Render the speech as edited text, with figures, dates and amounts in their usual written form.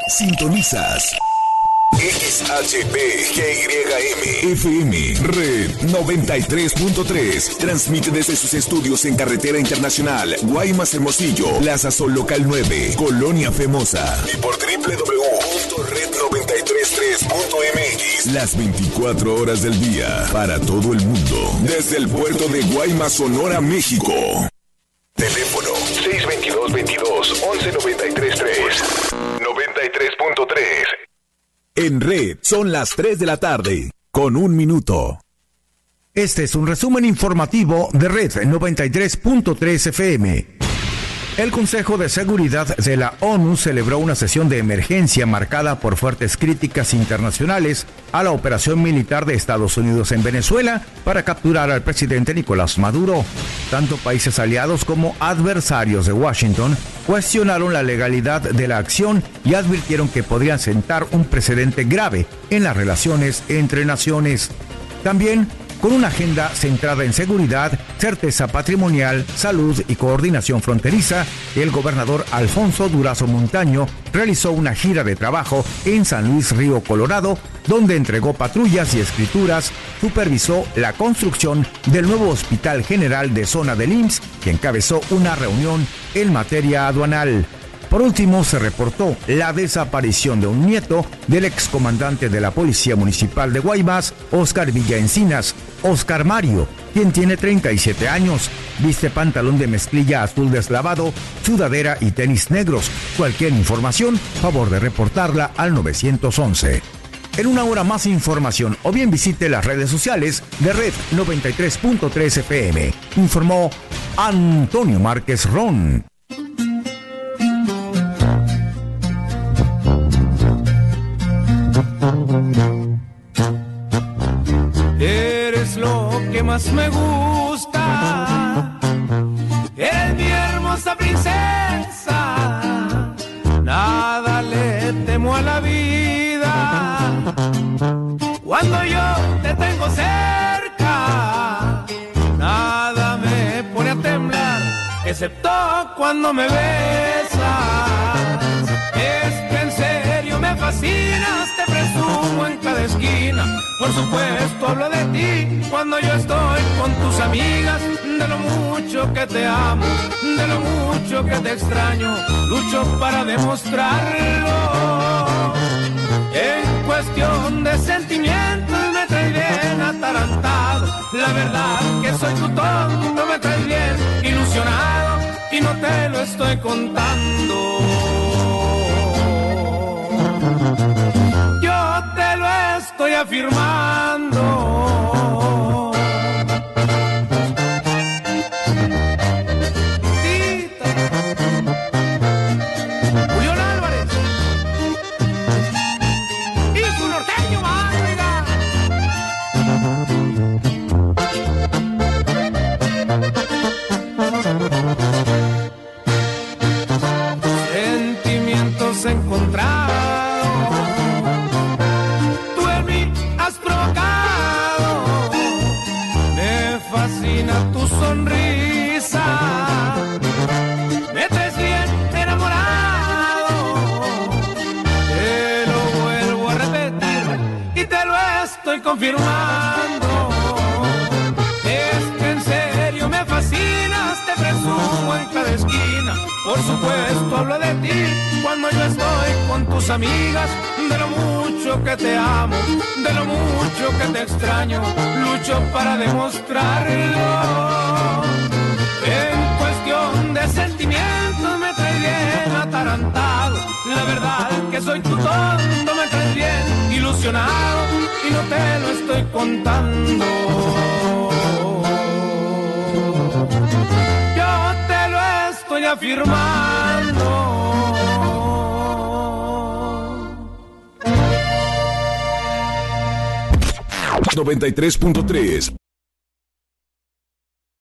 Sintonizas XHPGYM FM Red 93.3. Transmite desde sus estudios en Carretera Internacional Guaymas Hermosillo, Plaza Sol Local 9, Colonia Femosa, y por www.red933.mx las 24 horas del día para todo el mundo desde el puerto de Guaymas, Sonora, México. Teléfono 622-22-1193-3 93.3. En Red son las 3 de la tarde, con 1 minuto. Este es un resumen informativo de Red 93.3 FM. El Consejo de Seguridad de la ONU celebró una sesión de emergencia marcada por fuertes críticas internacionales a la operación militar de Estados Unidos en Venezuela para capturar al presidente Nicolás Maduro. Tanto países aliados como adversarios de Washington cuestionaron la legalidad de la acción y advirtieron que podrían sentar un precedente grave en las relaciones entre naciones. También, con una agenda centrada en seguridad, certeza patrimonial, salud y coordinación fronteriza, el gobernador Alfonso Durazo Montaño realizó una gira de trabajo en San Luis Río Colorado, donde entregó patrullas y escrituras, supervisó la construcción del nuevo Hospital General de Zona del IMSS y encabezó una reunión en materia aduanal. Por último, se reportó la desaparición de un nieto del excomandante de la Policía Municipal de Guaymas, Óscar Villaencinas, Óscar Mario, quien tiene 37 años, viste pantalón de mezclilla azul deslavado, sudadera y tenis negros. Cualquier información, favor de reportarla al 911. En una hora más información o bien visite las redes sociales de Red 93.3 FM. Informó Antonio Márquez Ron. Eres lo que más me gusta, es mi hermosa princesa, nada le temo a la vida, cuando yo te tengo cerca, nada me pone a temblar, excepto cuando me besas, es que en serio me fascinas, te presumo en cada esquina, por supuesto hablo de ti cuando yo estoy con tus amigas, de lo mucho que te amo, de lo mucho que te extraño, lucho para demostrarlo, en cuestión de sentimientos me traes bien atarantado, la verdad que soy tu tonto, me traes bien ilusionado y no te lo estoy contando. Yo te lo estoy afirmando. Tita. Julián Álvarez y su norteño Málaga. Sentimientos encontrados tu sonrisa, me traes bien enamorado, te lo vuelvo a repetir y te lo estoy confirmando, es que en serio me fascinas, te presumo en cada esquina, por supuesto hablo de ti cuando yo estoy con tus amigas, de lo mucho que te amo, de lo mucho que te extraño, lucho para demostrarlo, en cuestión de sentimientos me traes bien atarantado, la verdad que soy tu tonto, me traes bien ilusionado y no te lo estoy contando. Yo te lo estoy afirmando. 93.3